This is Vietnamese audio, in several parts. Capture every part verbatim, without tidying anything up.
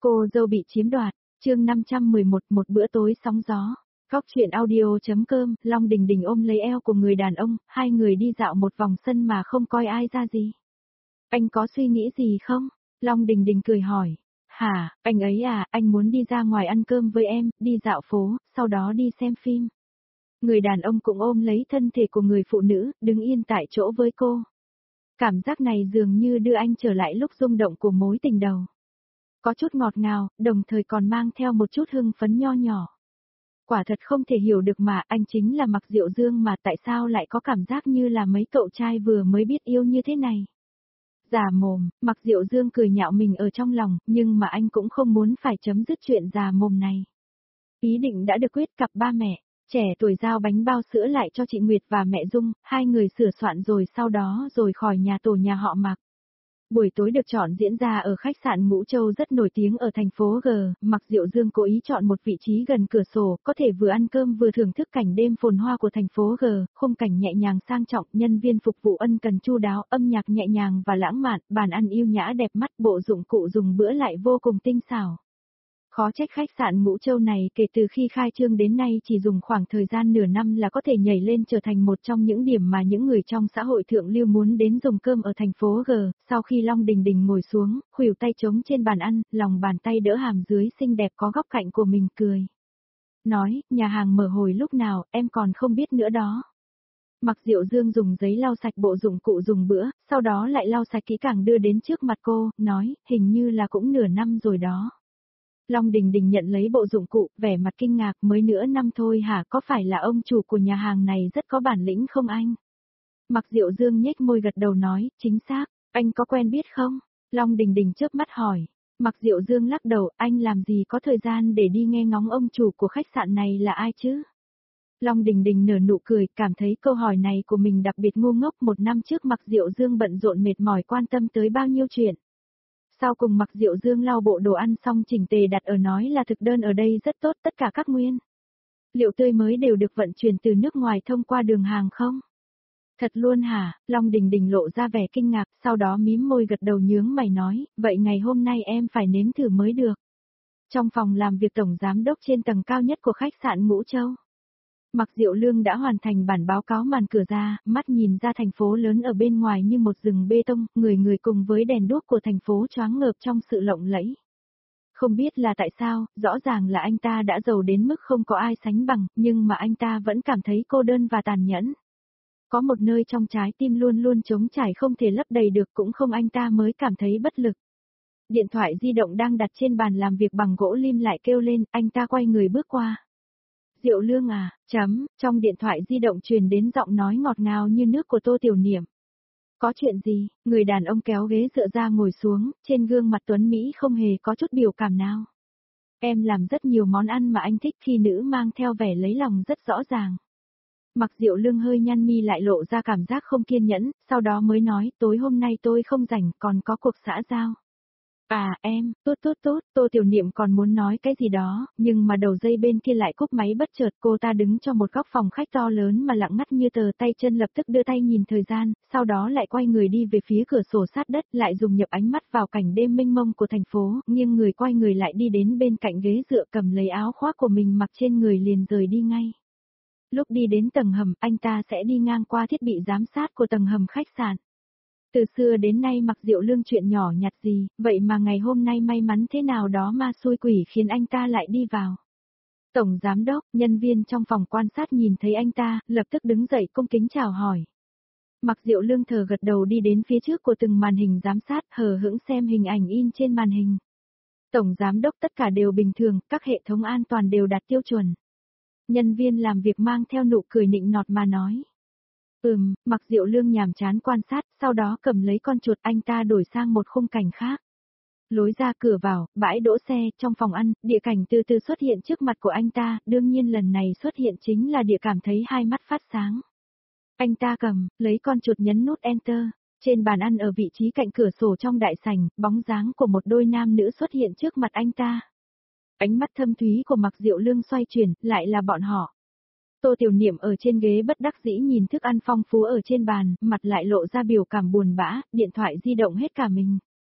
Cô dâu bị chiếm đoạt, chương năm trăm mười một, một bữa tối sóng gió. Góc chuyện audio.com, Long Đình Đình ôm lấy eo của người đàn ông, hai người đi dạo một vòng sân mà không coi ai ra gì. Anh có suy nghĩ gì không? Long Đình Đình cười hỏi. Hả, anh ấy à, anh muốn đi ra ngoài ăn cơm với em, đi dạo phố, sau đó đi xem phim. Người đàn ông cũng ôm lấy thân thể của người phụ nữ, đứng yên tại chỗ với cô. Cảm giác này dường như đưa anh trở lại lúc rung động của mối tình đầu. Có chút ngọt ngào, đồng thời còn mang theo một chút hưng phấn nho nhỏ. Quả thật không thể hiểu được mà, anh chính là Mạc Diệu Dương mà tại sao lại có cảm giác như là mấy cậu trai vừa mới biết yêu như thế này. Giả mồm, Mạc Diệu Dương cười nhạo mình ở trong lòng, nhưng mà anh cũng không muốn phải chấm dứt chuyện già mồm này. Ý định đã được quyết, cặp ba mẹ, trẻ tuổi giao bánh bao sữa lại cho chị Nguyệt và mẹ Dung, hai người sửa soạn rồi sau đó rồi khỏi nhà tổ nhà họ Mạc. Buổi tối được chọn diễn ra ở khách sạn Ngũ Châu rất nổi tiếng ở thành phố G, Mạc Diệu Dương cố ý chọn một vị trí gần cửa sổ, có thể vừa ăn cơm vừa thưởng thức cảnh đêm phồn hoa của thành phố G, khung cảnh nhẹ nhàng sang trọng, nhân viên phục vụ ân cần chu đáo, âm nhạc nhẹ nhàng và lãng mạn, bàn ăn yêu nhã đẹp mắt, bộ dụng cụ dùng bữa lại vô cùng tinh xảo. Khó trách khách sạn Ngũ Châu này kể từ khi khai trương đến nay chỉ dùng khoảng thời gian nửa năm là có thể nhảy lên trở thành một trong những điểm mà những người trong xã hội thượng lưu muốn đến dùng cơm ở thành phố G. Sau khi Long Đình Đình ngồi xuống, khuỷu tay trống trên bàn ăn, lòng bàn tay đỡ hàm dưới xinh đẹp có góc cạnh của mình cười. Nói, nhà hàng mở hồi lúc nào, em còn không biết nữa đó. Mạc Diệu Dương dùng giấy lau sạch bộ dụng cụ dùng bữa, sau đó lại lau sạch kỹ càng đưa đến trước mặt cô, nói, hình như là cũng nửa năm rồi đó. Long Đình Đình nhận lấy bộ dụng cụ, vẻ mặt kinh ngạc, mới nửa năm thôi hả, có phải là ông chủ của nhà hàng này rất có bản lĩnh không anh? Mạc Diệu Dương nhếch môi gật đầu nói, chính xác, anh có quen biết không? Long Đình Đình chớp mắt hỏi. Mạc Diệu Dương lắc đầu, anh làm gì có thời gian để đi nghe ngóng ông chủ của khách sạn này là ai chứ? Long Đình Đình nở nụ cười, cảm thấy câu hỏi này của mình đặc biệt ngu ngốc, một năm trước Mạc Diệu Dương bận rộn mệt mỏi quan tâm tới bao nhiêu chuyện. Sau cùng Mạc Diệu Dương lau bộ đồ ăn xong chỉnh tề đặt ở nói là thực đơn ở đây rất tốt, tất cả các nguyên liệu tươi mới đều được vận chuyển từ nước ngoài thông qua đường hàng không? Thật luôn hả? Long Đình Đình lộ ra vẻ kinh ngạc, sau đó mím môi gật đầu nhướng mày nói, vậy ngày hôm nay em phải nếm thử mới được. Trong phòng làm việc tổng giám đốc trên tầng cao nhất của khách sạn Ngũ Châu. Mạc Diệu Lương đã hoàn thành bản báo cáo màn cửa ra, mắt nhìn ra thành phố lớn ở bên ngoài như một rừng bê tông, người người cùng với đèn đuốc của thành phố choáng ngợp trong sự lộng lẫy. Không biết là tại sao, rõ ràng là anh ta đã giàu đến mức không có ai sánh bằng, nhưng mà anh ta vẫn cảm thấy cô đơn và tàn nhẫn. Có một nơi trong trái tim luôn luôn trống trải không thể lấp đầy được, cũng không anh ta mới cảm thấy bất lực. Điện thoại di động đang đặt trên bàn làm việc bằng gỗ lim lại kêu lên, anh ta quay người bước qua. Diệu Lương à, chấm, trong điện thoại di động truyền đến giọng nói ngọt ngào như nước của Tô Tiểu Niệm. Có chuyện gì? Người đàn ông kéo ghế dựa ra ngồi xuống, trên gương mặt tuấn Mỹ không hề có chút biểu cảm nào. Em làm rất nhiều món ăn mà anh thích, khi nữ mang theo vẻ lấy lòng rất rõ ràng. Mạc Diệu Lương hơi nhăn mi lại lộ ra cảm giác không kiên nhẫn, sau đó mới nói, tối hôm nay tôi không rảnh, còn có cuộc xã giao. À em, tốt tốt tốt, Tô Tiểu Niệm còn muốn nói cái gì đó, nhưng mà đầu dây bên kia lại cúp máy bất chợt, cô ta đứng trong một góc phòng khách to lớn mà lặng ngắt như tờ, tay chân lập tức đưa tay nhìn thời gian, sau đó lại quay người đi về phía cửa sổ sát đất, lại dùng nhập ánh mắt vào cảnh đêm mênh mông của thành phố, nghiêng người quay người lại đi đến bên cạnh ghế dựa cầm lấy áo khoác của mình mặc trên người liền rời đi ngay. Lúc đi đến tầng hầm, anh ta sẽ đi ngang qua thiết bị giám sát của tầng hầm khách sạn. Từ xưa đến nay Mạc Diệu Lương chuyện nhỏ nhặt gì, vậy mà ngày hôm nay may mắn thế nào đó mà xui quỷ khiến anh ta lại đi vào. Tổng giám đốc, nhân viên trong phòng quan sát nhìn thấy anh ta, lập tức đứng dậy cung kính chào hỏi. Mạc Diệu Lương thờ gật đầu đi đến phía trước của từng màn hình giám sát, hờ hững xem hình ảnh in trên màn hình. Tổng giám đốc tất cả đều bình thường, các hệ thống an toàn đều đạt tiêu chuẩn. Nhân viên làm việc mang theo nụ cười nịnh nọt mà nói. Ừm, Mạc Diệu Lương nhàm chán quan sát, sau đó cầm lấy con chuột, anh ta đổi sang một khung cảnh khác. Lối ra cửa vào, bãi đỗ xe, trong phòng ăn, địa cảnh từ từ xuất hiện trước mặt của anh ta, đương nhiên lần này xuất hiện chính là địa cảm thấy hai mắt phát sáng. Anh ta cầm, lấy con chuột nhấn nút Enter, trên bàn ăn ở vị trí cạnh cửa sổ trong đại sảnh, bóng dáng của một đôi nam nữ xuất hiện trước mặt anh ta. Ánh mắt thâm thúy của Mạc Diệu Lương xoay chuyển, lại là bọn họ. Tô Tiểu Niệm ở trên ghế bất đắc dĩ nhìn thức ăn phong phú ở trên bàn, mặt lại lộ ra biểu cảm buồn bã, điện thoại di động hết cả mình.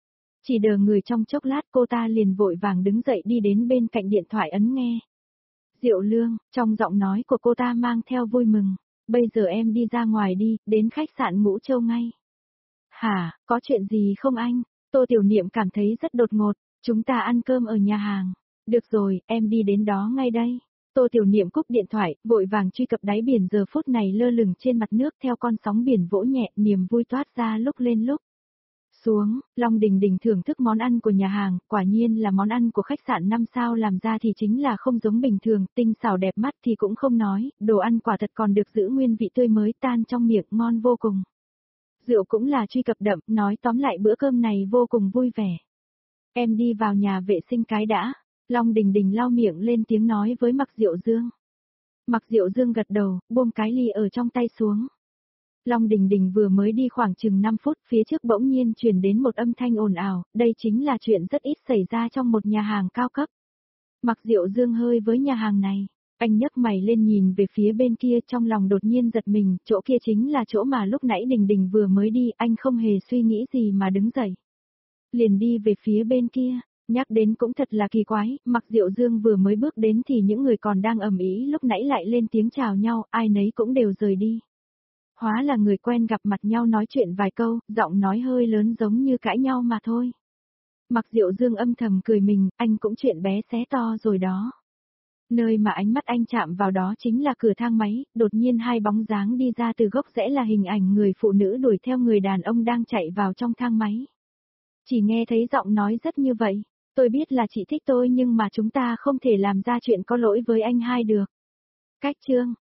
Chỉ đờ người trong chốc lát cô ta liền vội vàng đứng dậy đi đến bên cạnh điện thoại ấn nghe. Diệu Lương, trong giọng nói của cô ta mang theo vui mừng. Bây giờ em đi ra ngoài đi, đến khách sạn Ngũ Châu ngay. Hả, có chuyện gì không anh? Tô Tiểu Niệm cảm thấy rất đột ngột, chúng ta ăn cơm ở nhà hàng. Được rồi, em đi đến đó ngay đây. Tô Tiểu Niệm cúp điện thoại, vội vàng truy cập đáy biển giờ phút này lơ lửng trên mặt nước theo con sóng biển vỗ nhẹ, niềm vui toát ra lúc lên lúc xuống. Long Đình Đình thưởng thức món ăn của nhà hàng, quả nhiên là món ăn của khách sạn năm sao, làm ra thì chính là không giống bình thường, tinh xảo đẹp mắt thì cũng không nói, đồ ăn quả thật còn được giữ nguyên vị tươi mới tan trong miệng, ngon vô cùng. Rượu cũng là truy cập đậm, nói tóm lại bữa cơm này vô cùng vui vẻ. Em đi vào nhà vệ sinh cái đã. Long Đình Đình lau miệng lên tiếng nói với Mạc Diệu Dương. Mạc Diệu Dương gật đầu, buông cái ly ở trong tay xuống. Long Đình Đình vừa mới đi khoảng chừng năm phút, phía trước bỗng nhiên truyền đến một âm thanh ồn ào, đây chính là chuyện rất ít xảy ra trong một nhà hàng cao cấp. Mạc Diệu Dương hơi với nhà hàng này, anh nhấc mày lên nhìn về phía bên kia, trong lòng đột nhiên giật mình, chỗ kia chính là chỗ mà lúc nãy Đình Đình vừa mới đi, anh không hề suy nghĩ gì mà đứng dậy. Liền đi về phía bên kia. Nhắc đến cũng thật là kỳ quái, Mạc Diệu Dương vừa mới bước đến thì những người còn đang ầm ĩ lúc nãy lại lên tiếng chào nhau, ai nấy cũng đều rời đi. Hóa là người quen gặp mặt nhau nói chuyện vài câu, giọng nói hơi lớn giống như cãi nhau mà thôi. Mạc Diệu Dương âm thầm cười mình, anh cũng chuyện bé xé to rồi đó. Nơi mà ánh mắt anh chạm vào đó chính là cửa thang máy, đột nhiên hai bóng dáng đi ra từ góc rẽ là hình ảnh người phụ nữ đuổi theo người đàn ông đang chạy vào trong thang máy. Chỉ nghe thấy giọng nói rất như vậy. Tôi biết là chị thích tôi nhưng mà chúng ta không thể làm ra chuyện có lỗi với anh hai được. Cách chương,